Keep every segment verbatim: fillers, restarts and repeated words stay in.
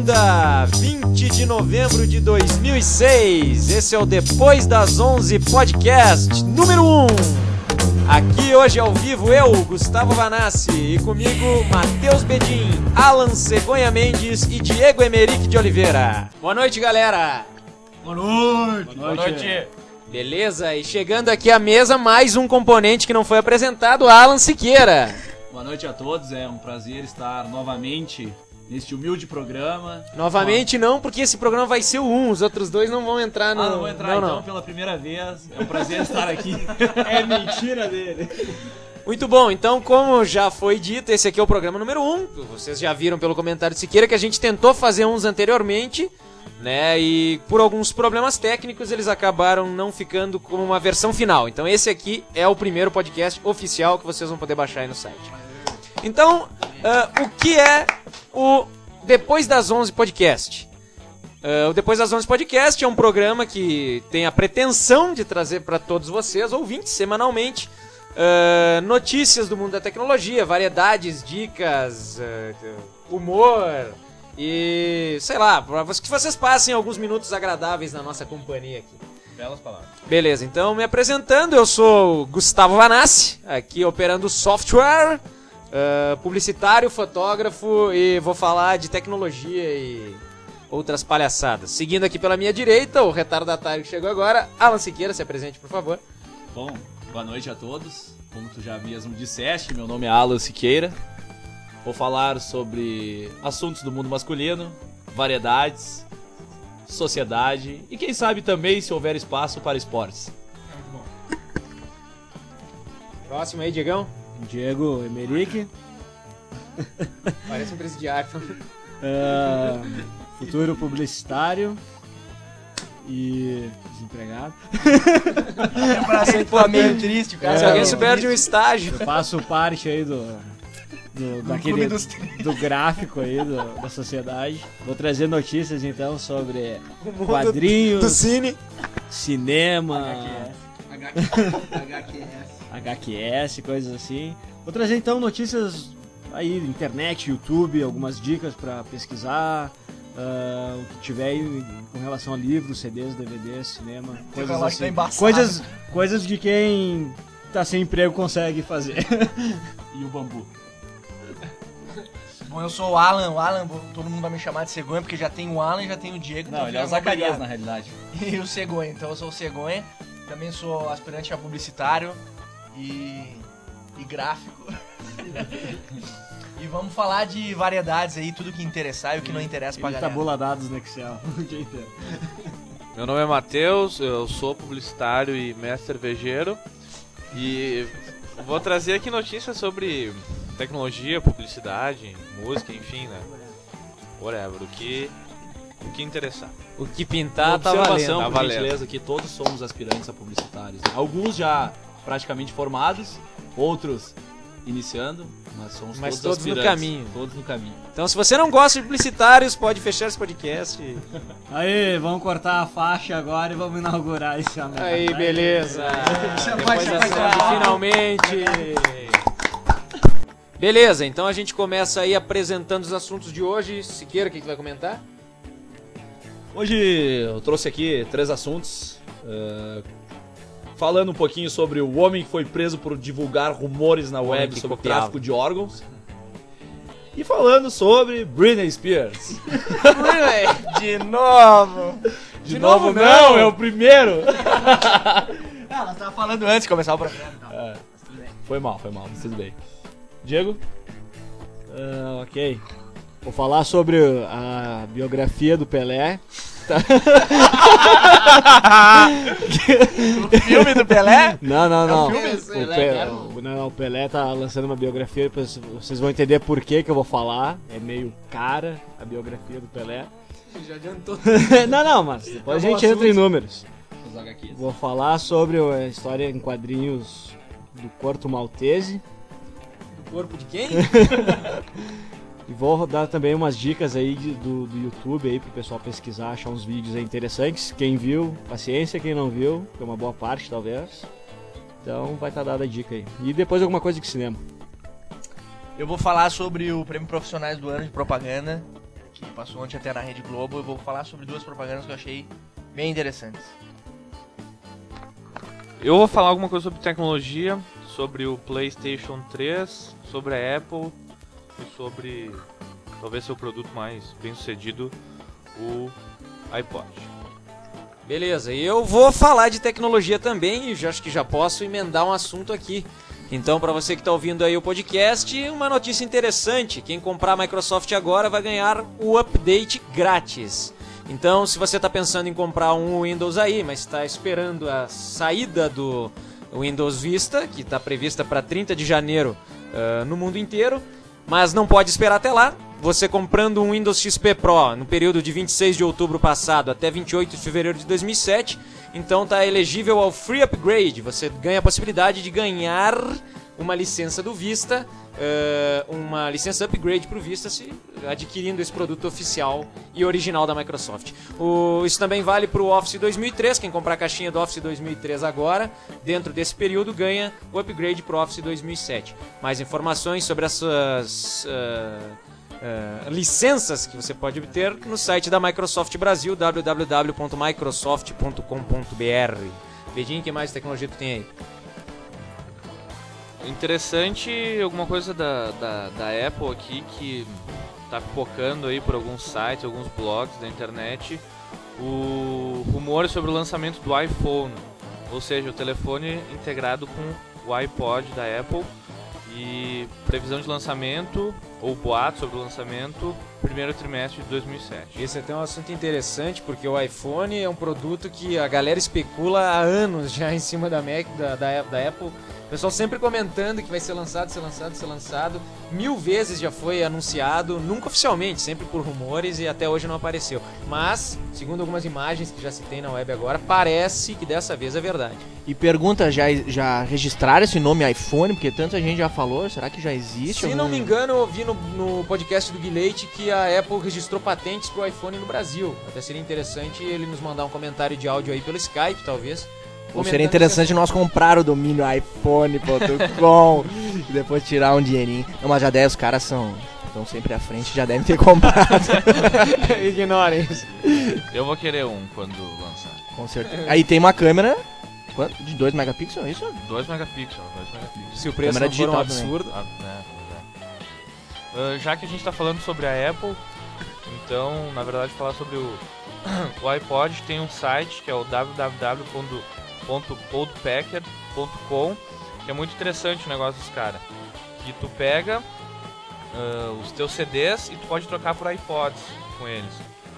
Segunda, vinte de novembro de dois mil e seis. Esse é o Depois das onze Podcast número um. Aqui hoje ao vivo eu, Gustavo Vanassi, e comigo Matheus Bedin, Alan Cegonha Mendes e Diego Emerick de Oliveira. Boa noite, galera. Boa noite. Boa noite. Beleza, e chegando aqui à mesa mais um componente que não foi apresentado, Alan Siqueira. Boa noite a todos, é um prazer estar novamente neste humilde programa. Novamente não, porque esse programa vai ser o um, os outros dois não vão entrar no... Ah, não vão entrar não, então não. pela primeira vez, é um prazer estar aqui. É mentira dele. Muito bom, então como já foi dito, esse aqui é o programa número um, vocês já viram pelo comentário de Siqueira que a gente tentou fazer uns anteriormente, né, e por alguns problemas técnicos eles acabaram não ficando como uma versão final. Então esse aqui é o primeiro podcast oficial que vocês vão poder baixar aí no site. Então, uh, o que é o Depois das onze Podcast? Uh, o Depois das onze Podcast é um programa que tem a pretensão de trazer para todos vocês, ouvintes, semanalmente, uh, notícias do mundo da tecnologia, variedades, dicas, uh, humor e, sei lá, para que vocês passem alguns minutos agradáveis na nossa companhia aqui. Belas palavras. Beleza, então me apresentando, eu sou Gustavo Vanassi, aqui operando software, uh, publicitário, fotógrafo e vou falar de tecnologia e outras palhaçadas. Seguindo aqui pela minha direita, o retardatário que chegou agora, Alan Siqueira, se apresente, por favor. Bom, boa noite a todos. Como tu já mesmo disseste, meu nome é Alan Siqueira. Vou falar sobre assuntos do mundo masculino, variedades, sociedade e quem sabe também se houver espaço para esportes. Próximo aí, Diegão. Diego Emerick. Parece um presidiário. Uh, futuro publicitário e desempregado. Sempre tá meio triste, cara. É, Se alguém eu- souber de um estágio. Eu faço parte aí do, do, daquele, do gráfico aí do, da sociedade. Vou trazer notícias então sobre quadrinhos, do cine. cinema, H Q S. H Q S, coisas assim. Vou trazer então notícias aí, internet, YouTube, algumas dicas pra pesquisar, uh, o que tiver aí com relação a livros, C Ds, D V Ds, cinema, coisas relógio assim. tá embaçado. Coisas, coisas de quem tá sem emprego consegue fazer. E o bambu. Bom, eu sou o Alan, o Alan, todo mundo vai me chamar de Cegonha, porque já tem o Alan e já tem o Diego. Não, então ele é o fica Zacarias complicado. na realidade. E o Cegonha, então eu sou o Cegonha, também sou aspirante a publicitário e, e gráfico. E vamos falar de variedades aí, tudo que interessar e o que não interessa pra Ele galera. tabula dados no Excel o dia inteiro. Meu nome é Matheus, eu sou publicitário e mestre cervejeiro e vou trazer aqui notícias sobre tecnologia, publicidade, música, enfim, né? Whatever, o que, o que interessar. O que pintar Uma tá observação, valendo. por valendo. gentileza, que todos somos aspirantes a publicitários. né? Alguns já praticamente formados, outros iniciando, mas somos Mas todos, todos no aspirantes. caminho. Todos no caminho. Então se você não gosta de publicitários, pode fechar esse podcast. Aí, vamos cortar a faixa agora e vamos inaugurar esse ano. Aí, beleza. Depois vai, da vai, ação, vai. finalmente. Beleza, então a gente começa aí apresentando os assuntos de hoje. Siqueira, o que que vai comentar? Hoje eu trouxe aqui três assuntos. eh, falando um pouquinho sobre o homem que foi preso por divulgar rumores na homem web que sobre copiava. tráfico de órgãos. E falando sobre Britney Spears. De novo! De, De novo, novo, não, não. é o primeiro. Ah, nós tava falando antes de começar o programa. Então. É, foi mal, foi mal, mas tudo bem. Diego? Ah, ok. Vou falar sobre a biografia do Pelé. O filme do Pelé? Não, não, não. filme? o, Pelé, Pe- cara. o- não, não, o Pelé tá lançando uma biografia, depois vocês vão entender por que que eu vou falar. É meio cara a biografia do Pelé. Já adiantou. Não, não, mas depois a Acabou gente o entra em assunto. números. Os H Qs. Vou falar sobre a história em quadrinhos do Corto Maltese. Do corpo de quem? E vou dar também umas dicas aí de- do, do YouTube aí pro pessoal pesquisar, achar uns vídeos aí interessantes. Quem viu, paciência, quem não viu, que é uma boa parte talvez. Então vai estar dada a dica aí. E depois alguma coisa de cinema. Eu vou falar sobre o Prêmio Profissionais do Ano de Propaganda, que passou ontem até na Rede Globo. Eu vou falar sobre duas propagandas que eu achei bem interessantes. Eu vou falar alguma coisa sobre tecnologia, sobre o PlayStation três, sobre a Apple e sobre talvez seu produto mais bem sucedido, o iPod. Beleza, e eu vou falar de tecnologia também e já acho que já posso emendar um assunto aqui. Então, para você que está ouvindo aí o podcast, uma notícia interessante. Quem comprar a Microsoft agora vai ganhar o update grátis. Então, se você está pensando em comprar um Windows aí, mas está esperando a saída do Windows Vista, que está prevista para trinta de janeiro uh, no mundo inteiro, mas não pode esperar até lá, você comprando um Windows X P Pro no período de vinte e seis de outubro passado até vinte e oito de fevereiro de dois mil e sete, então está elegível ao Free Upgrade. Você ganha a possibilidade de ganhar uma licença do Vista, uh, uma licença upgrade para o Vista, se adquirindo esse produto oficial e original da Microsoft. O, isso também vale para o Office dois mil e três, quem comprar a caixinha do Office dois mil e três agora, dentro desse período, ganha o upgrade para o Office dois mil e sete. Mais informações sobre essas uh, uh, licenças que você pode obter no site da Microsoft Brasil, w w w ponto microsoft ponto com ponto b r. Vedinho, que mais tecnologia tu tem aí? Interessante, alguma coisa da, da, da Apple aqui que tá focando aí por alguns sites, alguns blogs da internet, o rumor sobre o lançamento do iPhone, ou seja, o telefone integrado com o iPod da Apple, e previsão de lançamento, ou boato sobre o lançamento, primeiro trimestre de dois mil e sete. Esse é até um assunto interessante, porque o iPhone é um produto que a galera especula há anos já em cima da, Mac, da, da, da Apple. O pessoal sempre comentando que vai ser lançado, ser lançado, ser lançado. Mil vezes já foi anunciado, nunca oficialmente, sempre por rumores, e até hoje não apareceu. Mas, segundo algumas imagens que já se tem na web agora, parece que dessa vez é verdade. E pergunta, já, já registraram esse nome iPhone? Porque tanta gente já falou, será que já existe? Se algum... não me engano, eu ouvi no, no podcast do Guilherme que a Apple registrou patentes pro iPhone no Brasil. Até seria interessante ele nos mandar um comentário de áudio aí pelo Skype, talvez. Ou seria interessante nós comprar o domínio iPhone ponto com e depois tirar um dinheirinho. Não, mas já deve, os caras são estão sempre à frente, já devem ter comprado. Ignorem isso. Eu vou querer um quando lançar. Com certeza. Aí tem uma câmera quanto? De dois megapixels, é isso? dois megapixels, dois megapixels. Se o preço Câmera não for um digital absurdo. Ah, é, pois é. Uh, já que a gente está falando sobre a Apple, então, na verdade, falar sobre o, o iPod, tem um site que é o w w w ponto podpacker ponto com, que é muito interessante o negócio dos caras. Que tu pega uh, os teus C Ds e tu pode trocar por iPods com eles.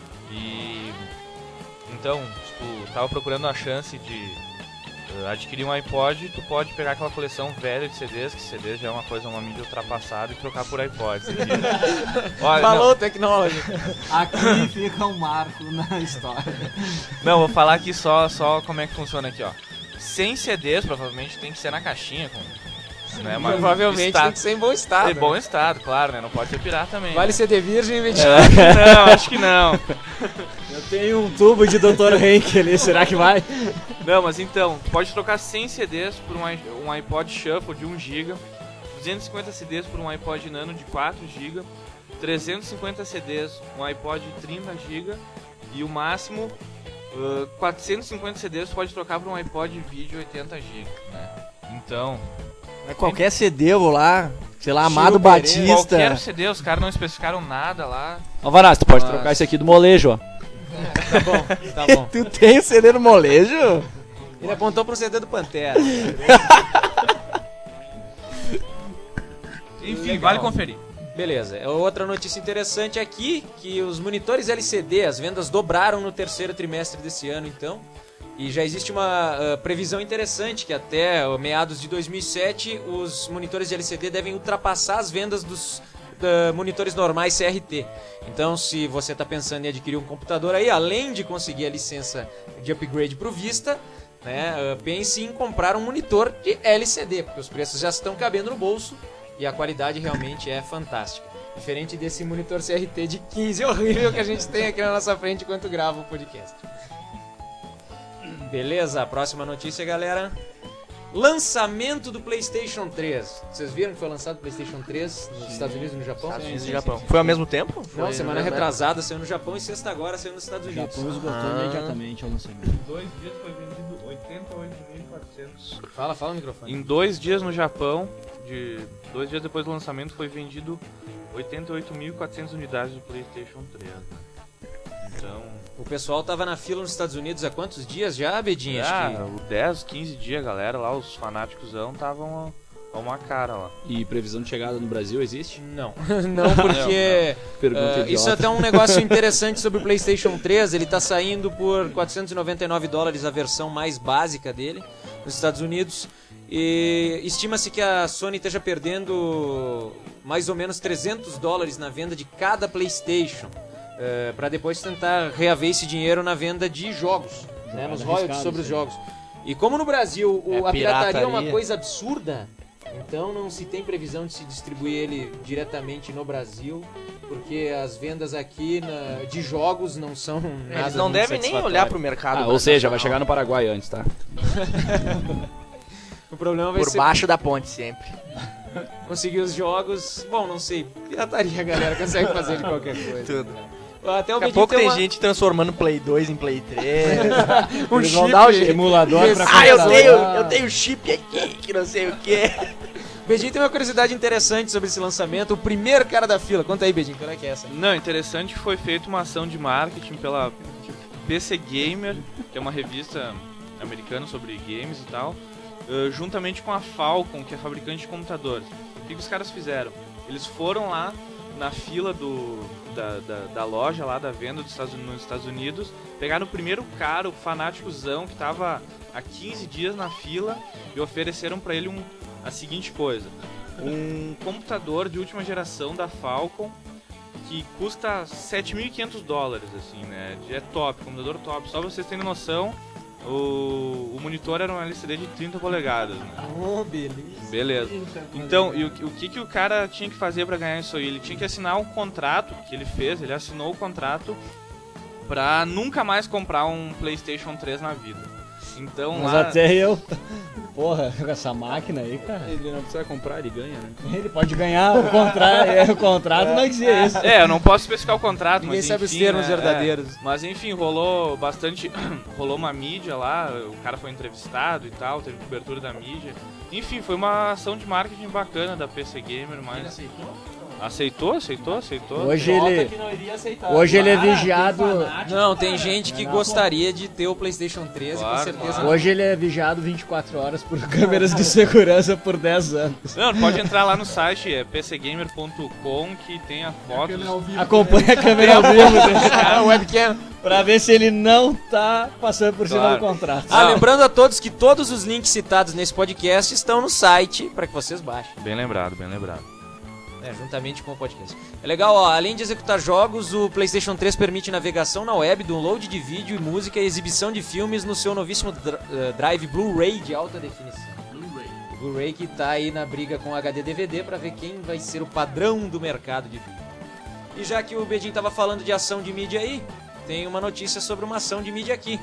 E então, se tu tava procurando a chance de Uh, adquirir um iPod, tu pode pegar aquela coleção velha de C Ds, que C Ds já é uma coisa, uma mídia ultrapassada, e trocar por iPods. Olha, Falou, não, tecnologia. Aqui fica um marco na história. não, vou falar aqui só, só como é que funciona aqui, ó. Sem C Ds, provavelmente tem que ser na caixinha, com, né, mas Provavelmente está, tem que ser em bom estado. em bom estado, claro, né? Não pode ser pirata também. Vale né? C D virgem, Vitinho? É, não, acho que não. Eu tenho um tubo de doutor Henk ali, será que vai? Não, mas então, pode trocar cem C Ds por um, i- um iPod Shuffle de um giga, duzentos e cinquenta C Ds por um iPod Nano de quatro gigas, trezentos e cinquenta C Ds um iPod de trinta gigas e o máximo uh, quatrocentos e cinquenta C Ds pode trocar por um iPod vídeo oitenta gigas, né? Então, Qualquer C D eu vou lá, sei lá, Chico Amado Pereira. Batista. qualquer C D, os caras não especificaram nada lá. Alvará, tu pode Mas- trocar isso aqui do molejo, ó. Tá bom, tá bom. Tu tem o C D no molejo? Ele apontou pro C D do Pantera. Enfim, Legal. vale conferir. Beleza, outra notícia interessante aqui, que os monitores L C D, as vendas dobraram no terceiro trimestre desse ano, então. E já existe uma uh, previsão interessante que até uh, meados de dois mil e sete os monitores de L C D devem ultrapassar as vendas dos uh, monitores normais C R T. Então, se você está pensando em adquirir um computador aí, além de conseguir a licença de upgrade para o Vista, né, uh, pense em comprar um monitor de L C D, porque os preços já estão cabendo no bolso e a qualidade realmente é fantástica. Diferente desse monitor C R T de quinze horrível que a gente tem aqui na nossa frente enquanto grava o podcast. Beleza, a próxima notícia, galera. Lançamento do PlayStation três. Vocês viram que foi lançado o PlayStation três nos Estados Unidos e no Japão? Estados Unidos e Japão. Foi ao mesmo tempo? Não, Foi semana no mesmo retrasada saiu no Japão e sexta agora saiu nos Estados O Unidos. Japão esgotou Ah. imediatamente ao lançamento. Em dois dias foi vendido oitenta e oito mil e quatrocentos. Fala, fala no microfone. Em dois dias no Japão, de dois dias depois do lançamento, foi vendido oitenta e oito mil e quatrocentas unidades do PlayStation três. Então, O pessoal tava na fila nos Estados Unidos há quantos dias já, Bedinho? ah, Acho o dez, quinze dias, a galera lá, os fanáticos estavam a uma cara lá. E previsão de chegada no Brasil existe? que... Não, não, porque... Pergunta ah, idiota. isso é até um negócio interessante sobre o PlayStation três. Ele tá saindo por quatrocentos e noventa e nove dólares a versão mais básica dele nos Estados Unidos. E estima-se que a Sony esteja perdendo mais ou menos trezentos dólares na venda de cada PlayStation. Uh, para depois tentar reaver esse dinheiro na venda de jogos, né, nos royalties arriscado, sobre os isso aí. jogos. E como no Brasil o- É a pirataria é uma pirataria. coisa absurda, então não se tem previsão de se distribuir ele diretamente no Brasil, porque as vendas aqui na- de jogos não são nada Eles não muito devem nem satisfatórias. olhar pro mercado. Ah, ou seja, vai nacional. chegar no Paraguai antes, tá? O problema vai Por ser baixo da ponte sempre. conseguir os jogos. Bom, não sei, pirataria a galera consegue fazer de qualquer coisa. Tudo. Até o Daqui a Bedinho pouco tem uma- gente transformando Play dois em Play três. um Eles vão chip. dar o emulador pra ah, eu comprar. tenho, eu tenho chip aqui, que não sei o que. Bedinho tem uma curiosidade interessante sobre esse lançamento. O primeiro cara da fila. Conta aí, Bedinho, qual é que é essa? Não, interessante que foi feita uma ação de marketing pela P C Gamer, que é uma revista americana sobre games e tal, eh, juntamente com a Falcon, que é fabricante de computadores. O que, que os caras fizeram? Eles foram lá na fila do, da, da, da loja lá, da venda dos Estados, nos Estados Unidos, pegaram o primeiro cara, o fanáticozão, que tava há quinze dias na fila, e ofereceram pra ele um, a seguinte coisa: um computador de última geração da Falcon, que custa sete mil e quinhentos dólares, assim, né? É top, computador top. Só pra vocês terem noção, o, o monitor era um L C D de trinta polegadas, né? Oh, beleza. Beleza. Então, e o, o que, que o cara tinha que fazer pra ganhar isso aí? Ele tinha que assinar um contrato, que ele fez, ele assinou o contrato pra nunca mais comprar um PlayStation três na vida. Então Mas lá... até eu. Porra, com essa máquina aí, cara. Ele não precisa comprar, ele ganha, né? Ele pode ganhar o contrato. É, o contrato não dizia isso. É, eu não posso especificar o contrato, Ninguém mas sabe os enfim, termos né, verdadeiros. é. Mas enfim, rolou bastante... rolou uma mídia lá, o cara foi entrevistado e tal, teve cobertura da mídia. Enfim, foi uma ação de marketing bacana da P C Gamer, mas... aceitou? Aceitou, aceitou, aceitou. Hoje ele, que não iria aceitar. hoje ele é Claro, vigiado. tem fanático, Não, tem cara. gente que Não, gostaria de ter o PlayStation três e com Claro, certeza claro. Hoje ele é vigiado vinte e quatro horas por câmeras de segurança por dez anos. Não, pode entrar lá no site, é p c gamer ponto com, que tem a foto. Acompanha a câmera ao vivo dele a webcam. pra ver se ele não tá passando por cima Claro. do contrato. Ah, Não. lembrando a todos que todos os links citados nesse podcast estão no site para que vocês baixem. Bem lembrado, bem lembrado. É, juntamente com o podcast. É legal, ó, além de executar jogos, o PlayStation três permite navegação na web, download de vídeo e música e exibição de filmes no seu novíssimo dr- eh, Drive Blu-ray de alta definição. O Blu-ray que tá aí na briga com o H D D V D pra ver quem vai ser o padrão do mercado de vídeo. E já que o Bedinho tava falando de ação de mídia aí, tem uma notícia sobre uma ação de mídia aqui.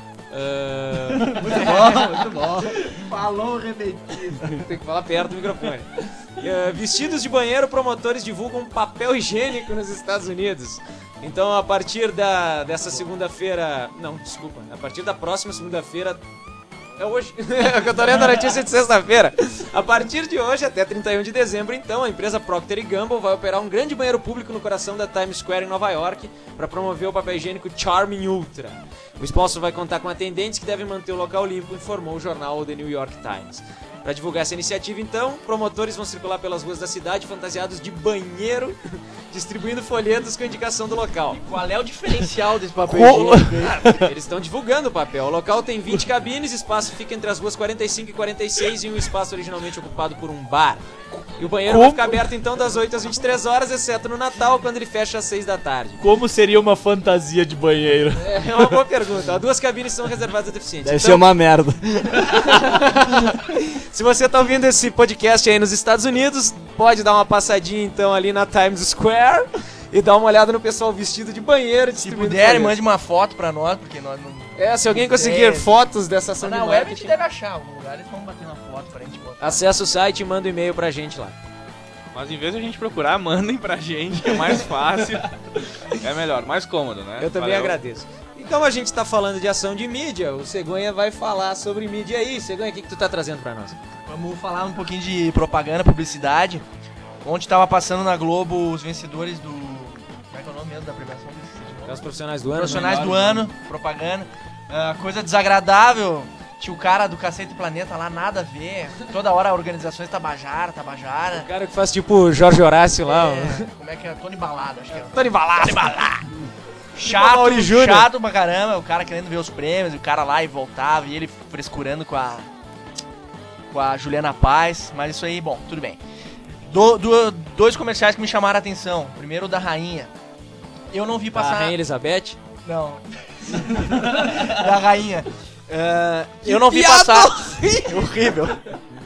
Ah, Muito bom. Falou, repetista. Tem que falar perto do microfone. Uh, vestidos de banheiro, promotores divulgam papel higiênico nos Estados Unidos. Então, a partir da, dessa segunda-feira... Não, desculpa. A partir da próxima segunda-feira... É hoje. Eu tô lendo a notícia de sexta-feira. A partir de hoje, até trinta e um de dezembro, então, a empresa Procter e Gamble vai operar um grande banheiro público no coração da Times Square, em Nova York, para promover o papel higiênico Charmin Ultra. O sponsor vai contar com atendentes que devem manter o local limpo, informou o jornal The New York Times. Para divulgar essa iniciativa, então, promotores vão circular pelas ruas da cidade fantasiados de banheiro, distribuindo folhetos com indicação do local. Qual é o diferencial desse papel Como? higiênico? Ah, eles estão divulgando o papel. O local tem vinte cabines, espaço fica entre as ruas quarenta e cinco e quarenta e seis e um espaço originalmente ocupado por um bar. E o banheiro vai ficar aberto então das oito às vinte e três horas, exceto no Natal, quando ele fecha às seis da tarde. Como seria uma fantasia de banheiro? É uma boa pergunta. Ó, duas cabines são reservadas a deficientes. Deve Então, ser uma merda. se você tá ouvindo esse podcast aí nos Estados Unidos, pode dar uma passadinha então ali na Times Square e dar uma olhada no pessoal vestido de banheiro. Se distribuindo puder, folhetos. mande uma foto pra nós, porque nós não... É, se alguém conseguir É. fotos dessa ação Na de web a marketing... gente deve achar, algum lugar eles vão bater na foto. Acessa o site e manda um e-mail pra gente lá. Mas em vez de a gente procurar, mandem pra gente, que é mais fácil. É melhor, mais cômodo, né? Eu também Valeu. agradeço. E como a gente tá falando de ação de mídia, o Cegonha vai falar sobre mídia aí. Cegonha, o que, que tu tá trazendo pra nós? Vamos falar um pouquinho de propaganda, publicidade. Ontem tava passando na Globo os vencedores do... Como é que é o nome mesmo da premiação? É os profissionais do ano. Profissionais né? do ano, propaganda. Ah, coisa desagradável. Tinha o cara do Cacete Planeta lá, nada a ver. Toda hora organizações Tabajara, Tabajara. O cara que faz tipo Jorge Horácio lá. É, como é que é? Tony Balada, acho que é. Tony Balada. Tony Balada. Chato, Mauri Júnior. chato pra caramba. O cara querendo ver os prêmios, o cara lá e voltava. E ele frescurando com a... Com a Juliana Paz. Mas isso aí, bom, tudo bem. Do, do, dois comerciais que me chamaram a atenção. Primeiro o da Rainha. Eu não vi A passar... Rainha Elizabeth. Não. Da Rainha. Uh, eu não vi passar... Horrível.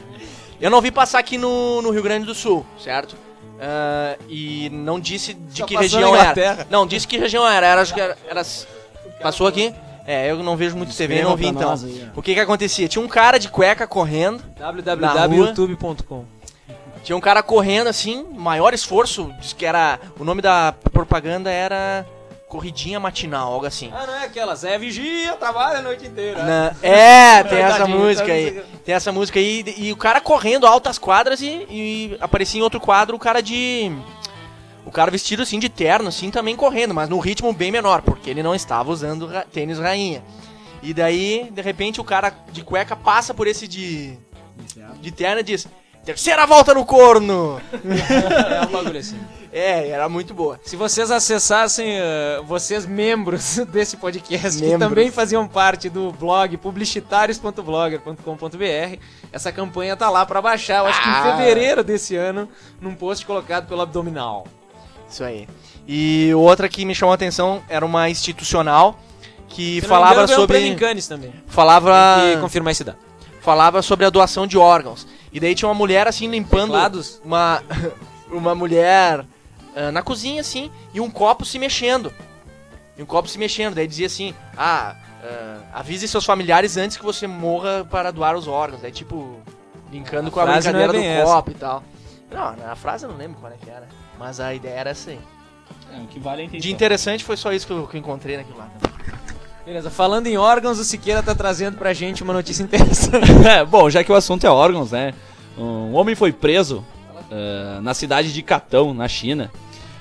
Eu não vi passar aqui no, no Rio Grande do Sul, certo? Uh, e não disse de Só que passou região na era. Inglaterra. Não, disse que região era. Era, acho que era, era... Passou aqui? É, eu não vejo muito T V, não vi então. O que que acontecia? Tinha um cara de cueca correndo. w w w ponto youtube ponto com. Tinha um cara correndo assim, maior esforço. Diz que era... O nome da propaganda era... Corridinha matinal, algo assim. Ah, não é aquela, Zé Vigia, trabalha a noite inteira. Na- É, tem essa Tadinho, música tá aí. música. Tem essa música aí. E o cara correndo altas quadras e, e aparecia em outro quadro o cara de... O cara vestido assim de terno, assim, também correndo, mas num ritmo bem menor, porque ele não estava usando ra- tênis Rainha. E daí, de repente, o cara de cueca passa por esse de, de terno e diz: terceira volta no corno! É um bagulho assim. É, era muito boa. Se vocês acessassem, uh, vocês membros desse podcast, que Membros. também faziam parte do blog publicitários ponto blogger ponto com ponto b r, essa campanha tá lá pra baixar, eu acho que em Ah. fevereiro desse ano, num post colocado pelo Abdominal. Isso aí. E outra que me chamou a atenção era uma institucional que Se não me falava engano, ganhou um prêmio sobre... em Cannes também. Falava... Tem que confirmar esse dado. falava sobre a doação de órgãos. E daí tinha uma mulher assim limpando Teclados? uma uma mulher ah, na cozinha assim e um copo se mexendo. E um copo se mexendo. Daí dizia assim: "Ah, ah, avise seus familiares antes que você morra para doar os órgãos". Daí tipo linkando A com a frase não é brincadeira do bem essa. copo e tal. Não, a frase eu não lembro qual é que era, mas a ideia era essa aí. É, o que vale é a intenção. De interessante foi só isso que eu, que eu encontrei naquilo lá. Beleza, falando em órgãos, o Siqueira tá trazendo pra gente uma notícia interessante. É, bom, já que o assunto é órgãos, né? Um homem foi preso uh, na cidade de Catão, na China,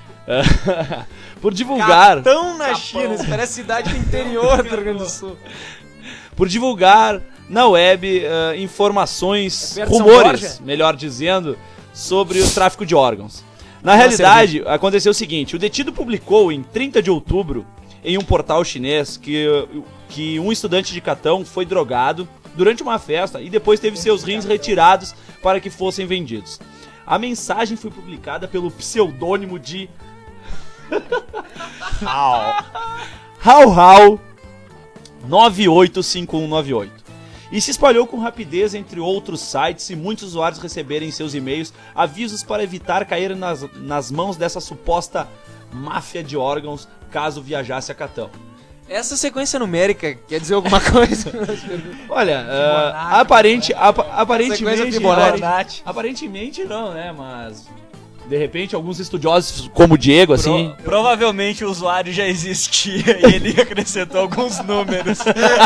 uh, por divulgar, Catão na China, isso parece cidade do interior do Rio Grande do Sul. por divulgar na web uh, informações, É perto de São rumores, Borja? melhor dizendo, sobre o tráfico de órgãos. Na Nossa, realidade, aconteceu o seguinte: o detido publicou em trinta de outubro em um portal chinês que, que um estudante de Catão foi drogado durante uma festa e depois teve seus rins retirados para que fossem vendidos. A mensagem foi publicada pelo pseudônimo de Hao Hao nove oito cinco um nove oito e se espalhou com rapidez entre outros sites e muitos usuários receberem em seus e-mails avisos para evitar cair nas, nas mãos dessa suposta máfia de órgãos caso viajasse a Catão. Essa sequência numérica quer dizer alguma coisa? Olha, ah, aparente, apa- Sequência aparentemente, Fibonacci. aparentemente, aparentemente não, né? Mas de repente alguns estudiosos como o Diego, assim, Provavelmente o usuário já existia e ele acrescentou alguns números.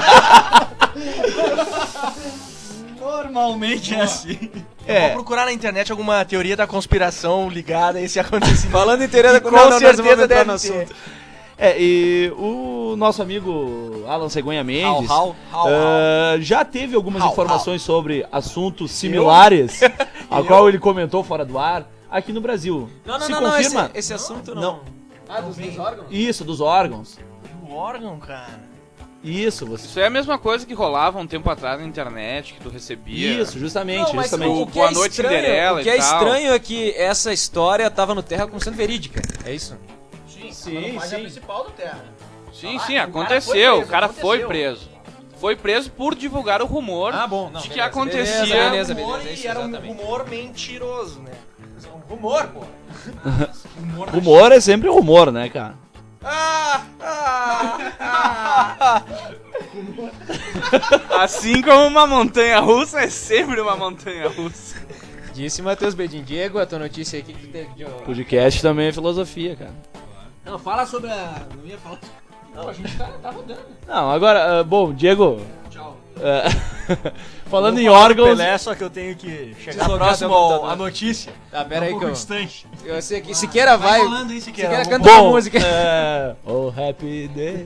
Normalmente é assim. Vou é, procurar na internet alguma teoria da conspiração ligada a esse acontecimento. Falando em teoria da Com não, não, nós certeza vamos entrar deve no ter. assunto. é, e o nosso amigo Alan Cegonha Mendes Hau, hau, hau, ah, já teve algumas Hau, informações sobre assuntos similares, a qual ele comentou fora do ar, aqui no Brasil. Não, não, Se não, não, confirma? esse, esse assunto não. Não. Ah, dos, dos órgãos? Isso, dos órgãos. O órgão, cara. Isso, você... Isso é a mesma coisa que rolava um tempo atrás na internet, que tu recebia. Isso, justamente, Não, mas justamente. o que Boa é Noite, estranho, Cinderela o que e é tal. estranho é que essa história tava no Terra como sendo verídica. É isso? Sim, Sim, página sim. principal do Terra. Sim, Ah, sim, o cara aconteceu. foi O cara preso, foi aconteceu. preso. Foi preso por divulgar o rumor Ah, bom. Não, de que beleza, acontecia. beleza, beleza, Rumor beleza, é isso, e era um exatamente. rumor mentiroso, né? Rumor, pô. Rumor da Rumor é sempre rumor, né, cara? Ah, ah, ah. Assim como uma montanha russa é sempre uma montanha russa. Disse Matheus Bedin. Diego, a tua notícia aí, o que, que teve de... Podcast também é filosofia, cara. Não, fala sobre a... Não ia falar... Não, a gente tá, tá rodando. Não, agora, uh, bom, Diego... Tchau. Uh, falando em Vou falar do órgãos... Pelé, só que eu tenho que chegar Deslogar próximo teu ao, computador. à notícia. Tá, pera aí um que pouco eu... distante. Eu sei que Siqueira vai... Vai rolando aí, Siqueira. Siqueira Vamos- canta uma Bom, música. é... Oh, happy day.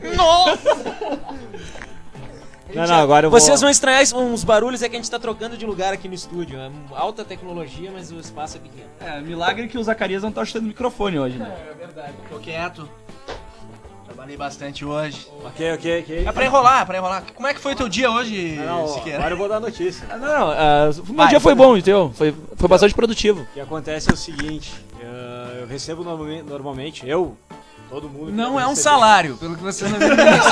Não, não, agora eu vou... Vocês vão estranhar uns barulhos, é que a gente tá trocando de lugar aqui no estúdio. É alta tecnologia, mas o espaço é pequeno. É, milagre que o Zacarias não tá achando o microfone hoje, né? É verdade. Tô quieto. Trabalhei bastante hoje. Ok, ok, ok. É pra enrolar, é pra enrolar. Como é que foi teu dia hoje, Não, Siqueira? agora eu vou dar a notícia. Ah, não, não, uh, o meu Vai. dia foi bom, entendeu? Foi, foi bastante produtivo. O que acontece é o seguinte, eu, eu recebo normalme- normalmente, eu, todo mundo... que Não eu é um recebi- salário, pelo que você não viu.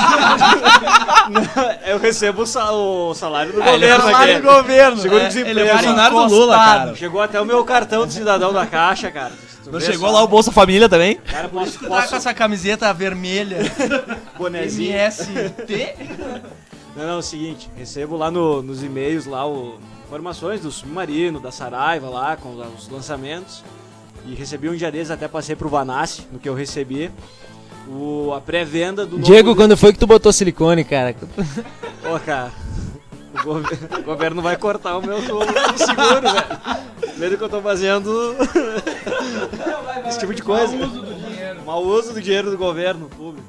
Eu recebo o, sa- o salário do Ah, ele é governo Salário aqui. do governo. Seguro-desemprego. ele é funcionário do Lula, cara. Chegou até o meu cartão do cidadão da Caixa, cara. Tu Não vê chegou só? lá o Bolsa Família também? Cara, Por isso posso, que tu tá com posso essa camiseta vermelha. bonezinho. M S T? Não, não, é o seguinte, recebo lá no- nos e-mails lá o, informações do Submarino, da Saraiva lá, com os lançamentos. E recebi um dia desses, até passei pro Vanassi, no que eu recebi, o, a pré-venda do novo... Diego, quando foi que tu botou silicone, cara? Ô, cara, o, gover- o governo vai cortar o meu, o meu seguro, velho. Medo que eu tô fazendo esse tipo de coisa. Mau uso do dinheiro. Mau uso do dinheiro do governo público.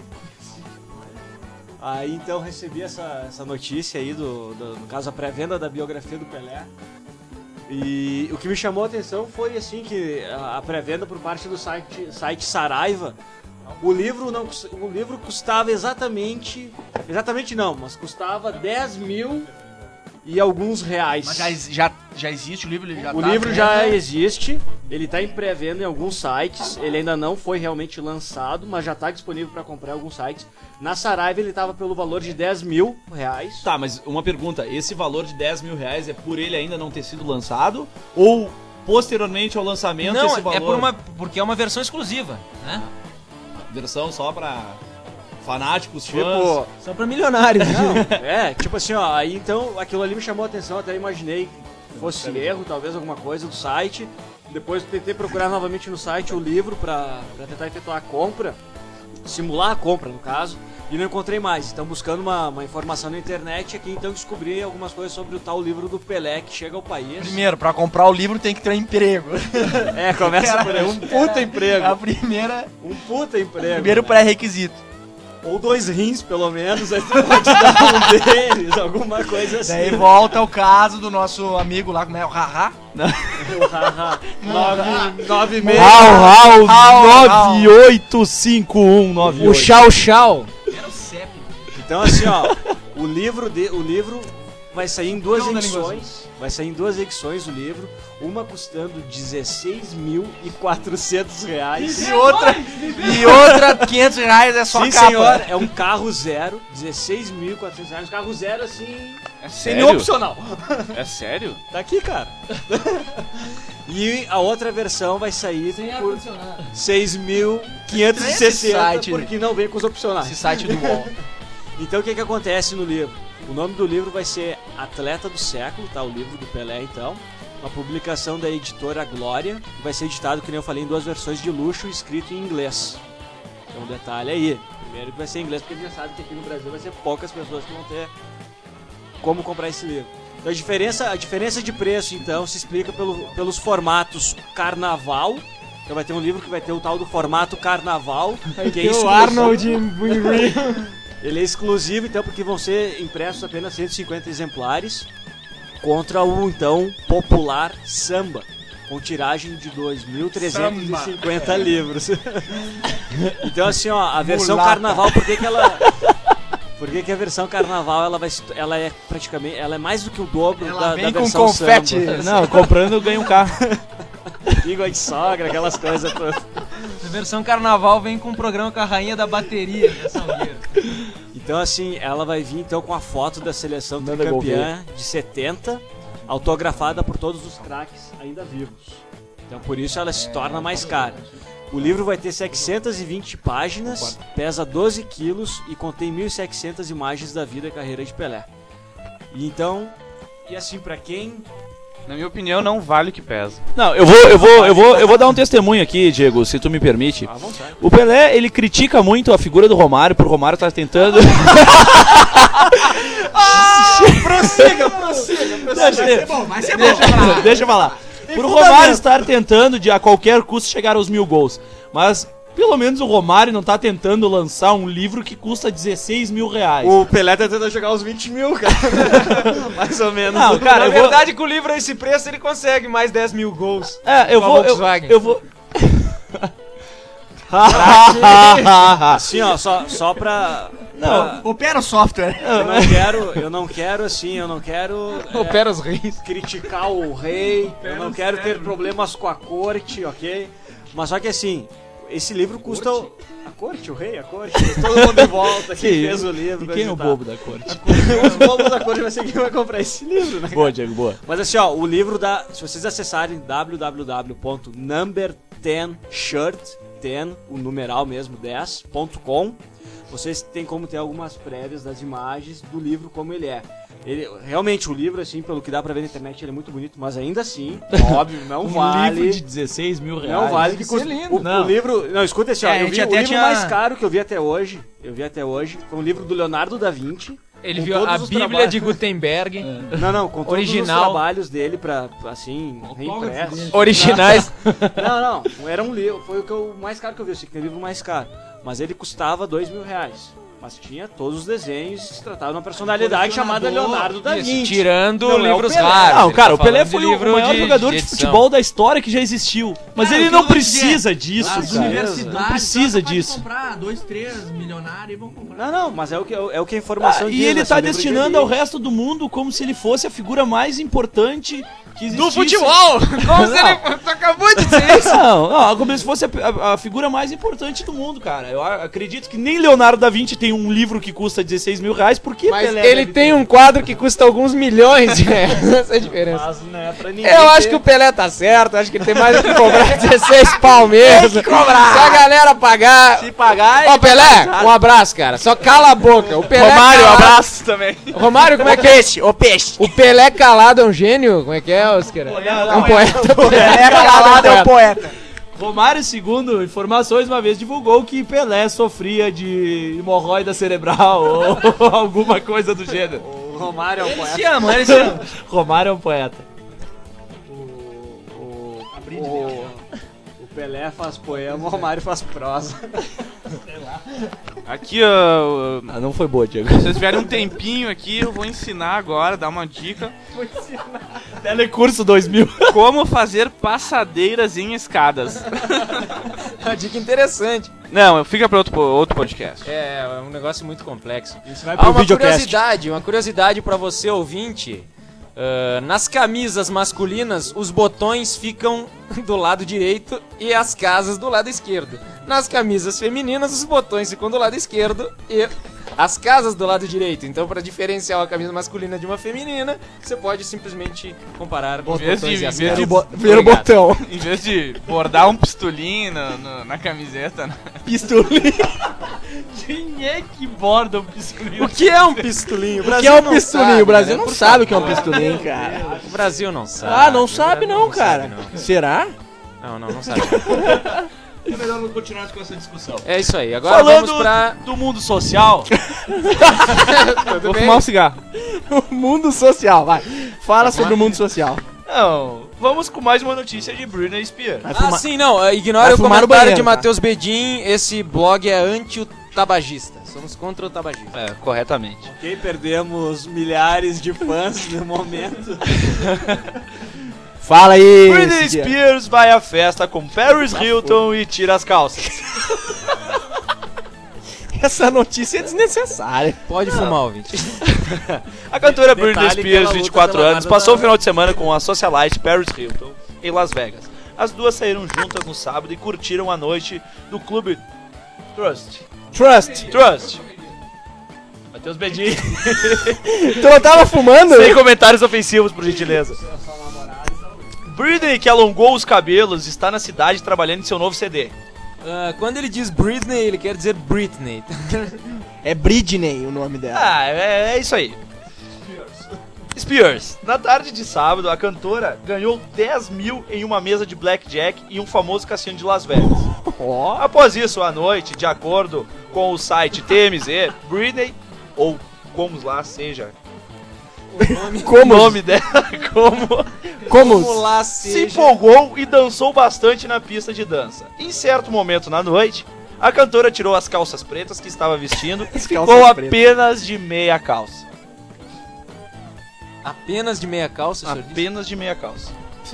Aí então recebi essa, essa notícia aí, do, do, no caso a pré-venda da biografia do Pelé. E o que me chamou a atenção foi assim que a, a pré-venda por parte do site, site Saraiva, o livro, não, cus- o livro custava exatamente, exatamente não, mas custava dez mil e alguns reais. Mas já, ex- já, já existe o livro? Ele já O tá livro à já venda? existe, ele está em pré-venda em alguns sites, ele ainda não foi realmente lançado, mas já está disponível para comprar em alguns sites. Na Saraiva ele estava pelo valor de dez mil reais. Tá, mas uma pergunta, esse valor de dez mil reais é por ele ainda não ter sido lançado? Ou posteriormente ao lançamento Não, esse valor? é por uma, porque é uma versão exclusiva, né? Versão só pra fanáticos, fãs? Tipo, Só pra milionários. não, é, tipo assim, ó, aí então aquilo ali me chamou a atenção, até imaginei que fosse erro, talvez alguma coisa do site. Depois tentei procurar novamente no site o livro pra, pra tentar efetuar a compra, simular a compra no caso, e não encontrei mais. Então buscando uma, uma informação na internet aqui, então descobri algumas coisas sobre o tal livro do Pelé que chega ao país. Primeiro, pra comprar o livro tem que ter um emprego. É, começa por aí, um puta É a emprego, primeira, um puta emprego. primeiro pré-requisito. Ou dois rins, pelo menos, aí tu pode dar um deles, alguma coisa assim. Daí volta o caso do nosso amigo lá, como é? O Haha? Nove, nove e meio. Rau, Rau, Rau, nove oito cinco um nove oito. O Chau Chau. Era o C E P. Então assim, ó, o livro, de, o livro vai sair em duas Não, da edições. Vai sair em duas edições o livro, uma custando dezesseis mil e quatrocentos reais. E outra, e outra quinhentos reais é só Sim, a capa. senhor, é um carro zero, dezesseis mil e quatrocentos reais. Um carro zero assim, É semi sério? opcional. É sério? Tá aqui, cara. E a outra versão vai sair por seis mil quinhentos e Esse sessenta, site- porque não vem com os opcionais. Esse site do U O L. Então o que que acontece no livro? O nome do livro vai ser Atleta do Século, tá? O livro do Pelé, então. Uma publicação da editora Glória. Vai ser editado, que nem eu falei, em duas versões de luxo, escrito em inglês. Então um detalhe aí. Primeiro que vai ser em inglês, porque a gente já sabe que aqui no Brasil vai ser poucas pessoas que vão ter como comprar esse livro. Então a diferença, a diferença de preço, então, se explica pelo, pelos formatos Carnaval. Então vai ter um livro que vai ter o tal do formato Carnaval, que é o exclusivo. Arnold em Bui Bui. Ele é exclusivo, então, porque vão ser impressos apenas cento e cinquenta exemplares contra o, então, popular Samba, com tiragem de dois mil trezentos e cinquenta livros. Então, assim, ó, a versão Mulata. Carnaval, por que que ela... Por que que a versão Carnaval, ela vai... se- ela é praticamente... Ela é mais do que o dobro Ela da, vem da com versão confete. Samba. Não, comprando ganha um carro. Língua de sogra, aquelas coisas todas. A versão carnaval vem com um programa com a rainha da bateria, né, Salgueiro? Então, assim, ela vai vir então com a foto da seleção Nada tricampeã de setenta, autografada por todos os craques ainda vivos. Então, por isso ela se torna mais cara. O livro vai ter setecentas e vinte páginas, pesa doze quilos e contém mil e setecentas imagens da vida e carreira de Pelé. E então, e assim, pra quem... Na minha opinião, não vale o que pesa. Não, eu vou, eu vou, eu vou, eu vou dar um testemunho aqui, Diego, se tu me permite. À vontade. O Pelé, ele critica muito a figura do Romário, por Romário estar tentando... Prossiga, prossiga, Deixa, Bom, vai ser bom. deixa, deixa eu falar. Por o Romário estar tentando de a qualquer custo chegar aos mil gols. Mas, pelo menos o Romário não tá tentando lançar um livro que custa dezesseis mil reais. O Pelé tá tentando chegar aos vinte mil, cara. Mais ou menos. Não, cara, Na eu vou... verdade, com o livro a esse preço, ele consegue mais dez mil gols. É, eu com a vou... Eu, Volkswagen. eu vou... Assim, ó, só, só pra... Não. Opera o software. Eu não quero, eu não quero assim, eu não quero é, Opera os reis. criticar o rei, eu não quero ter problemas com a corte, ok? Mas só que assim, esse livro custa... o- A corte, o rei, a corte, todo mundo em volta aqui Que fez o livro. E coisa quem é o tal. bobo da corte? Os bobos da corte vai ser quem vai comprar esse livro, né? Boa, Diego, boa. Mas assim, ó, o livro da... Se vocês acessarem w w w ponto number dez shirt, dez, o numeral mesmo, dez ponto com, vocês têm como ter algumas prévias das imagens do livro como ele é. Ele, realmente, o livro, assim, pelo que dá pra ver na internet, ele é muito bonito, mas ainda assim, óbvio, não Um vale... livro de dezesseis mil reais. Não vale que Isso é custa. lindo. O, Não. o livro. Não, escuta esse, ó. É, a eu gente vi, o até livro tinha- mais caro que eu vi até hoje. Eu vi até hoje. Foi um livro do Leonardo da Vinci. Ele com viu todos a os Bíblia trabalhos- de Gutenberg. Não, não, com todos Original. os trabalhos dele pra, assim, reimpresso. Originais. Não, não. Era um livro. Foi o que eu, mais caro que eu vi. Eu sei que tem livro mais caro. Mas ele custava dois mil reais. Mas tinha todos os desenhos e se tratava de uma personalidade chamada Leonardo da Isso, Vinci. tirando Não é o livros Pelé. raros. Não, ele cara, tá o Pelé falando de foi o livro maior de- jogador de, de edição. futebol da história que já existiu. Mas Cara, ele o que não eu vou precisa dizer, disso, As cara. universidades Não precisa podem disso. comprar dois, três milionários e vão comprar. Não, não, mas é o que, é o que a informação Ah, diz. e ele vai ser tá um livro de destinando ao elite. resto do mundo como se ele fosse a figura mais importante que existisse. Do futebol! Como se ele... Tu acabou de dizer isso! Não, não, como se fosse a, a- a figura mais importante do mundo, cara. Eu a- acredito que nem Leonardo da Vinci tem um livro que custa dezesseis mil reais, porque Mas Pelé ele deve tem ter. um quadro que custa alguns milhões de reais. Essa é a diferença. Mas não é pra ninguém. Eu acho ter- que o Pelé tá certo, acho que ele tem mais do que cobrar dezesseis pau mesmo. Tem que cobrar. Se a galera pagar. Se pagar, Ó, ele vai Pelé, pagar. um abraço, cara. Só cala a boca. O Pelé Romário, um calado- abraço também. Romário, como é que é? Peixe, o peixe. O Pelé calado é um gênio? Como é que é, Oscar? É um poeta. Pelé calado é um poeta. Romário, segundo informações, uma vez divulgou que Pelé sofria de hemorroida cerebral ou alguma coisa do gênero. O Romário é um poeta. Se amam, eles se amam. Romário é um poeta. O, o, o Pelé faz poema, o Romário faz prosa. Aqui, ó, Ah, não foi boa, Diego. se vocês tiverem um tempinho aqui, eu vou ensinar agora, dar uma dica. Telecurso dois mil. Como fazer passadeiras em escadas. Uma dica interessante. Não, fica pra outro, po- outro podcast. É, é um negócio muito complexo. Isso vai Ah, uma curiosidade, uma curiosidade pra você, ouvinte. Ah, nas camisas masculinas, os botões ficam do lado direito e as casas do lado esquerdo. Nas camisas femininas, os botões ficam do lado esquerdo e as casas do lado direito. Então, pra diferenciar uma camisa masculina de uma feminina, você pode simplesmente comparar os Em vez botões de- e as em vez casas. de Bo- Vira o Obrigado. botão. Em vez de bordar um pistolinho no- no- na camiseta, né? Pistolinho. Quem é que borda um pistolinho? O que é um pistolinho? O que é um não pistolinho? sabe, O Brasil né? não sabe o que é um pistolinho, cara. O Brasil não sabe. Ah, não O sabe Brasil não, cara. sabe, não. Será? Não, não, não sabe. É melhor não continuar com essa discussão. É isso aí. Agora Falando vamos pra... do mundo social, Tudo Vou bem? fumar um cigarro. O mundo social, vai. Fala sobre o mundo social. não, vamos com mais uma notícia de Britney Spears. Vai Ah, fumar. sim, não. eh, Ignora Vai o fumar no comentário banheiro, de tá? Matheus Bedin. Esse blog é anti-tabagista. Somos contra o tabagismo. É, corretamente. Ok, perdemos milhares de fãs no momento. Fala aí. Britney Cidinha. Spears vai à festa com Paris Hilton e tira as calças. Essa notícia é desnecessária. Pode fumar, ouvinte. A cantora Detalhe Britney que Spears, ela vinte e quatro luta pela anos, guarda passou o da- final de semana com a socialite Paris Hilton em Las Vegas. As duas saíram juntas no sábado e curtiram a noite do clube Trust. Trust. Trust. Matheus Bedin. Tu não tava fumando? Sem comentários ofensivos, por gentileza. Britney, que alongou os cabelos, está na cidade trabalhando em seu novo C D. Ah, quando ele diz Britney, ele quer dizer Britney. É Britney o nome dela. Ah, é, é isso aí. Spears. Na tarde de sábado, a cantora ganhou dez mil em uma mesa de blackjack em um famoso cassino de Las Vegas. Após isso, à noite, de acordo com o site T M Z, Britney, ou como lá seja Como? o nome dela, como, Como? Como lá se seja. empolgou e dançou bastante na pista de dança. Em certo momento na noite, a cantora tirou as calças pretas que estava vestindo e ficou calças apenas de meia calça. Apenas de meia calça, o senhor disse? Apenas de meia calça.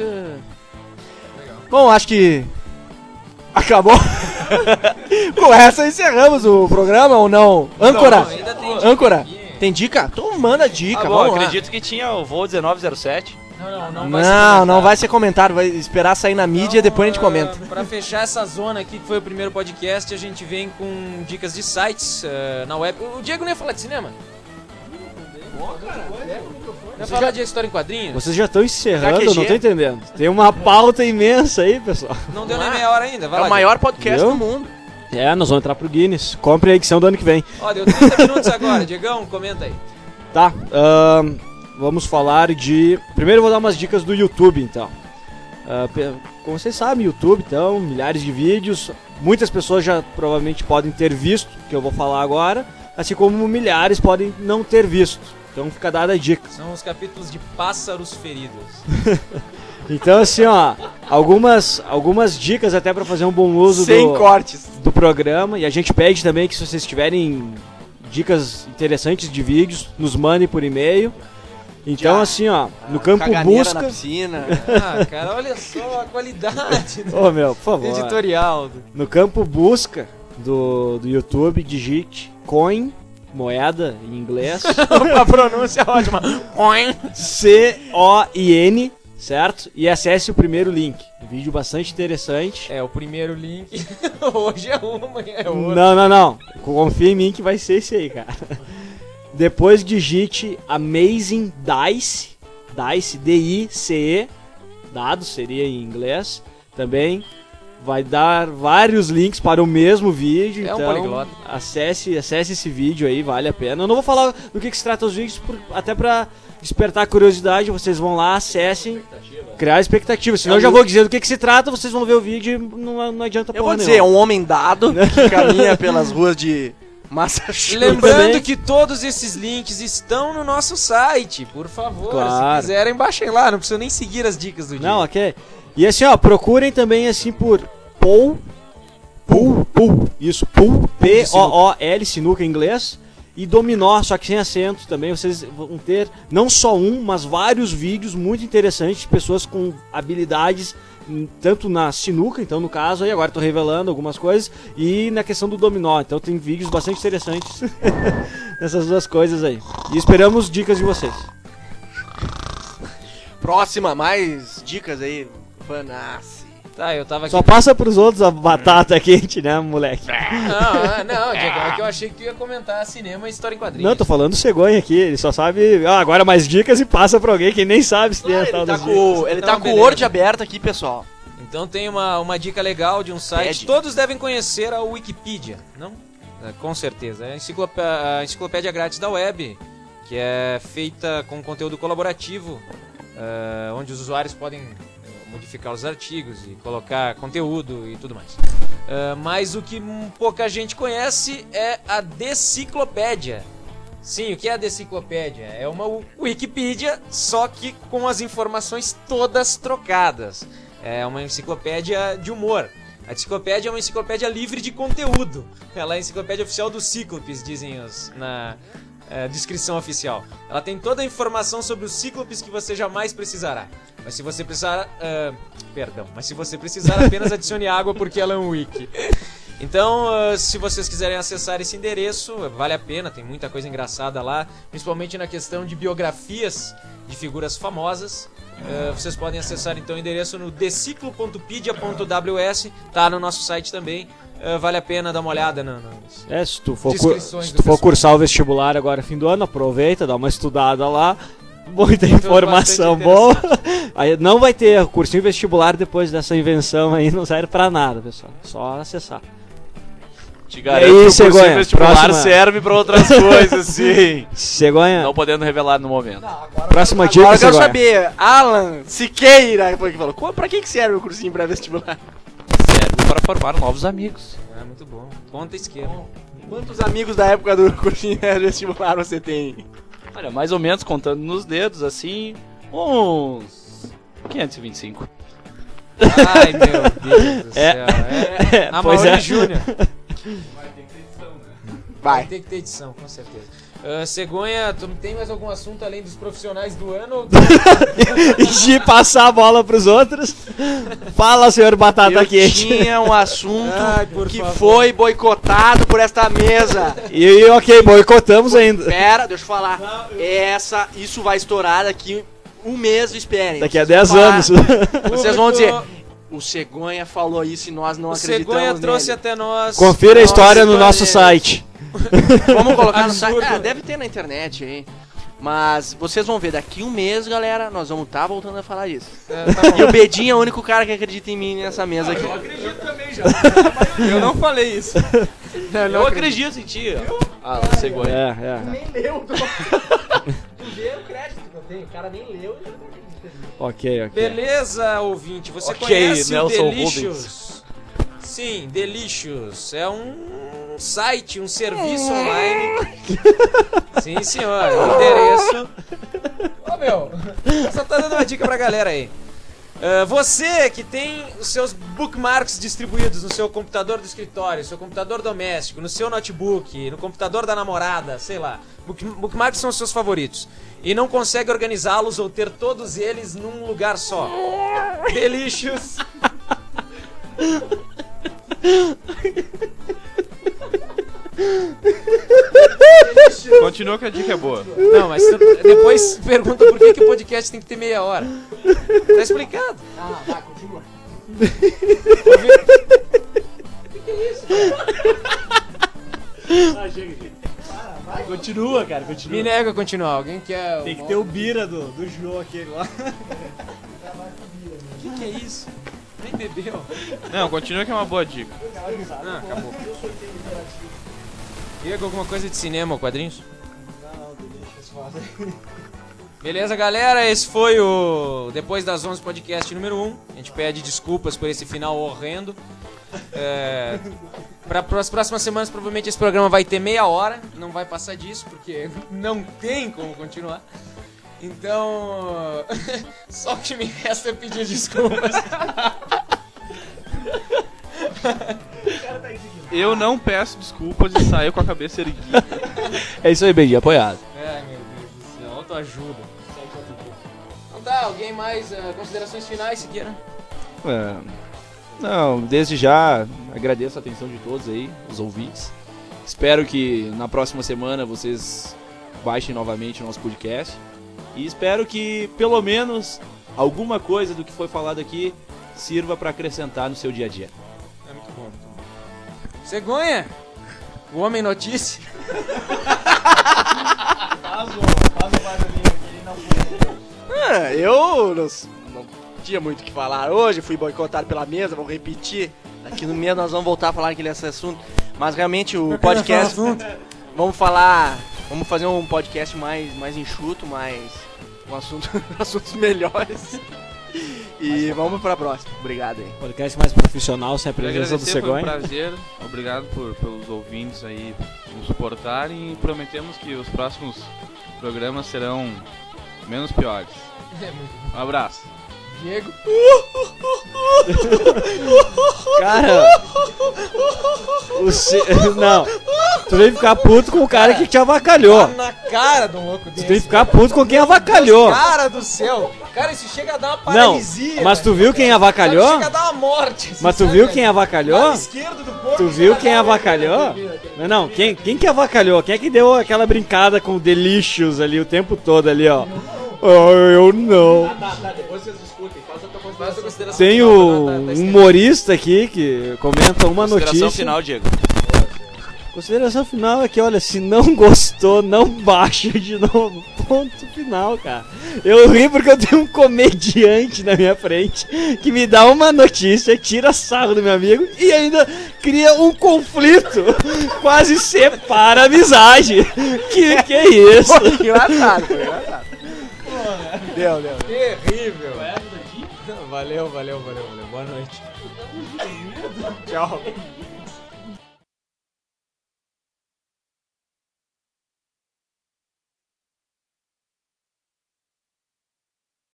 Bom, acho que acabou. Com essa encerramos o programa ou não? Âncora? Não, ainda tem dica Âncora? aqui. Tem dica? Então manda dica, Ah, bom, vamos lá. acredito que tinha o voo dezenove zero sete. Não, não, não, Não, vai ser não comentado. vai ser comentário, vai esperar sair na mídia e Então, depois a gente ah, comenta. Pra fechar essa zona aqui, que foi o primeiro podcast, a gente vem com dicas de sites ah, na web. O Diego não ia falar de cinema? Não ia falar de história em quadrinhos? Vocês já estão encerrando, H Q G? eu não tô entendendo. Tem uma pauta imensa aí, pessoal. Não deu nem meia hora ainda, vai É lá. o maior podcast Viu? do mundo. É, nós vamos entrar pro Guinness. Compre a edição do ano que vem. Diego. Ó, deu trinta minutos agora. Diegão, comenta aí. Tá, ahn, vamos falar de... Primeiro eu vou dar umas dicas do YouTube, então. Ah, pe- como vocês sabem, YouTube, então, milhares de vídeos. Muitas pessoas já provavelmente podem ter visto o que eu vou falar agora, assim como milhares podem não ter visto. Então fica dada a dica. São os capítulos de Pássaros Feridos. Então assim, ó, algumas, algumas dicas até pra fazer um bom uso Sem do, cortes. do programa. E a gente pede também que se vocês tiverem dicas interessantes de vídeos, nos mandem por e-mail. Então Já. assim, ó, no campo Caganeira busca... na piscina. Ah, cara, olha só a qualidade do Ô meu, por favor. editorial. No campo busca do, do YouTube, digite coin, moeda em inglês, A pronúncia é ótima. Coin. C O I N, certo? E acesse o primeiro link. Um vídeo bastante interessante. É, o primeiro link. Hoje é uma, amanhã é outra. Não, não, não. Confia em mim que vai ser esse aí, cara. Depois digite Amazing Dice, Dice, D I C E, dados seria em inglês. Também vai dar vários links para o mesmo vídeo. É um então poliglota. acesse, acesse esse vídeo aí, vale a pena. Eu não vou falar do que, que se trata os vídeos, por- até para despertar a curiosidade. Vocês vão lá, acessem, criar expectativa. Senão eu já vou dizer do que, que se trata, vocês vão ver o vídeo e não, não adianta Eu porra vou dizer, é nenhuma. um homem dado que caminha pelas ruas de Massachusetts. Lembrando também. que todos esses links estão no nosso site, por favor. Claro. Se quiserem, baixem lá, não precisa nem seguir as dicas do dia. Não, ok. E assim, ó, procurem também assim por Pool, Pool, Pool, isso, Pool, P O O L, sinuca em inglês, e Dominó, só que sem acento também. Vocês vão ter não só um, mas vários vídeos muito interessantes de pessoas com habilidades, em- tanto na sinuca, então no caso aí, agora tô revelando algumas coisas, e na questão do dominó. Então tem vídeos bastante interessantes nessas duas coisas aí. E esperamos dicas de vocês. Próxima, mais dicas aí. Banassi. Tá, eu tava aqui. Só passa pros outros a batata quente, né, moleque? Não, ah, não, Diego, é que eu achei que tu ia comentar cinema e história em quadrinhos. Não, tô falando do cegonha aqui, ele só sabe, ah, agora mais dicas e passa pra alguém que nem sabe se tem Ah, a tal ele tá das dicas. com, ele tá Então, com o beleza. Word aberto aqui, pessoal. Então tem uma, uma dica legal de um site. Pede. Todos devem conhecer a Wikipedia, não? É, com certeza. É a enciclopédia, a enciclopédia grátis da web, que é feita com conteúdo colaborativo, é, onde os usuários podem modificar os artigos e colocar conteúdo e tudo mais. É, mas o que hum, pouca gente conhece é a Deciclopédia. Sim, o que é a Deciclopédia? É uma Wikipedia, só que com as informações todas trocadas. É uma enciclopédia de humor. A enciclopédia é uma enciclopédia livre de conteúdo. Ela é a enciclopédia oficial dos Cíclopes, dizem os, na é, descrição oficial. Ela tem toda a informação sobre os Cíclopes que você jamais precisará. Mas se você precisar... ah, perdão. Mas se você precisar, apenas adicione água porque ela é um wiki. Então, uh, se vocês quiserem acessar esse endereço, vale a pena, tem muita coisa engraçada lá, principalmente na questão de biografias de figuras famosas. Uh, vocês podem acessar então o endereço no deciclo ponto pedia ponto w s, tá no nosso site também. Uh, vale a pena dar uma olhada no, nos... É, se tu for, cu- Descrições se do tu for pessoal. cursar o vestibular agora fim do ano, aproveita, dá uma estudada lá Muita informação boa. Aí não vai ter cursinho vestibular depois dessa invenção aí, não serve pra nada, pessoal. Só acessar. Te garanto aí, que o cursinho Cegonha, vestibular próxima... serve pra outras coisas, sim. Cegonha. Não podendo revelar no momento. Não, agora, Próxima dica, Agora eu quero Cegonha. saber, Alan Siqueira, foi que falou, "Qu- pra que que serve o cursinho pré-vestibular? Serve para formar novos amigos. É muito bom. Ponta esquerda. Quantos amigos da época do cursinho pré-vestibular você tem? Olha, mais ou menos contando nos dedos, assim, uns quinhentos e vinte e cinco. Ai, meu Deus do É. céu. É. É, A pois Mauri é. Júnior. Vai. Vai ter que ter edição, com certeza. Uh, Cegonha, tu tem mais algum assunto além dos profissionais do ano? De passar a bola pros outros. Fala, senhor Batata Eu Quente. tinha um assunto Ai, por que favor. foi boicotado por esta mesa. E ok, boicotamos ainda. Pera, deixa eu falar. Essa, isso vai estourar daqui um mês, esperem. Daqui a Vocês dez vão falar- anos. Vocês vão dizer, o Cegonha falou isso e nós não O acreditamos Cegonha trouxe nele. até nós. Confira a história no Nossa, nosso site. Vamos colocar no site. Absurdo. Ah, deve ter na internet aí. Mas vocês vão ver, daqui um mês, galera, nós vamos estar voltando a falar isso. É, tá bom. E o Bedinho é o único cara que acredita em mim nessa mesa aqui. Eu não falei isso. Eu acredito em ti. Ah, Cegonha. É, é. nem leu. Tu vê o crédito que eu tenho. O cara nem leu e já tá acreditando. Ok, ok. Beleza, ouvinte. Você Ok, conhece Nelson o Delicious? Sim, Delicious. É um site, um serviço online. Sim, senhor. O endereço. Ô, meu. Só tá dando uma dica pra galera aí. Ah, você que tem os seus bookmarks distribuídos no seu computador do escritório, seu computador doméstico, no seu notebook, no computador da namorada, sei lá. Book- bookmarks são os seus favoritos. E não consegue organizá-los ou ter todos eles num lugar só. Delicious. Continua que a dica é boa. Não, mas tu- depois pergunta por que, que o podcast tem que ter meia hora. Tá explicado. Ah, vai, continua. Continua, cara, continua. Me nega a continuar. Alguém quer. Tem que ter o Bira do, do João aquele lá. O que, que é isso? Nem bebeu. Não, continua que é uma boa dica. Não, acabou. Diego, alguma coisa de cinema ou quadrinhos? Beleza, galera? Esse foi o Depois das onze podcast número um. A gente pede desculpas por esse final horrendo. É... Para as próximas semanas, provavelmente esse programa vai ter meia hora. Não vai passar disso, porque não tem como continuar. Então, só o que me resta é pedir desculpas. Eu não peço desculpas e saio com a cabeça erguida. É isso aí, Benji, apoiado. Ai, meu Deus do céu, autoajuda. Então tá, alguém mais? Uh, considerações finais, Siqueira? É, não, desde já agradeço a atenção de todos aí, os ouvintes. Espero que na próxima semana vocês baixem novamente o nosso podcast. E espero que pelo menos alguma coisa do que foi falado aqui sirva para acrescentar no seu dia a dia. É muito bom, muito bom. Cegonha, o Homem Notícia. Ah, eu não, não tinha muito o que falar hoje, fui boicotado pela mesa, vou repetir. Daqui no mês nós vamos voltar a falar aquele assunto. Mas realmente o podcast. Vamos falar. Vamos fazer um podcast mais, mais enxuto, mais. com assunto, assuntos melhores. E vamos pra próxima. Obrigado aí. Podcast mais profissional, sem a Queria presença do agradecer, foi um Cegonha. prazer. Obrigado por, pelos ouvintes aí nos suportarem e prometemos que os próximos programas serão menos piores. É muito bom. Um abraço. Diego. Cara, o Ce... não, tu vem ficar puto com o cara que te avacalhou. Tá na cara de um louco desse. Tu tem que ficar puto com quem avacalhou. Cara do céu. Cara, isso chega a dar uma Não, paralisia. mas tu velho. viu quem Cara, avacalhou? chega a dar uma morte. assim, Mas tu sabe, viu velho? quem Lado avacalhou? esquerdo do corpo Tu chega viu a quem dar uma- avacalhou? Não, não, quem, quem que avacalhou? Quem é que deu aquela brincada com o Delicious ali o tempo todo ali, ó? Oh, eu não. Faz a consideração Tem final, o tá- tá- tá um escrito. humorista aqui que comenta uma Consideração notícia. final, Diego. Consideração final é que, olha, se não gostou, não baixa de novo, Ponto final, cara. Eu ri porque eu tenho um comediante na minha frente que me dá uma notícia, tira sarro do meu amigo e ainda cria um conflito. Quase separa a amizade. Que que é isso? Foi engraçado, foi engraçado. Deu, deu. Terrível. Valeu, valeu, valeu, valeu. Boa noite. Tchau.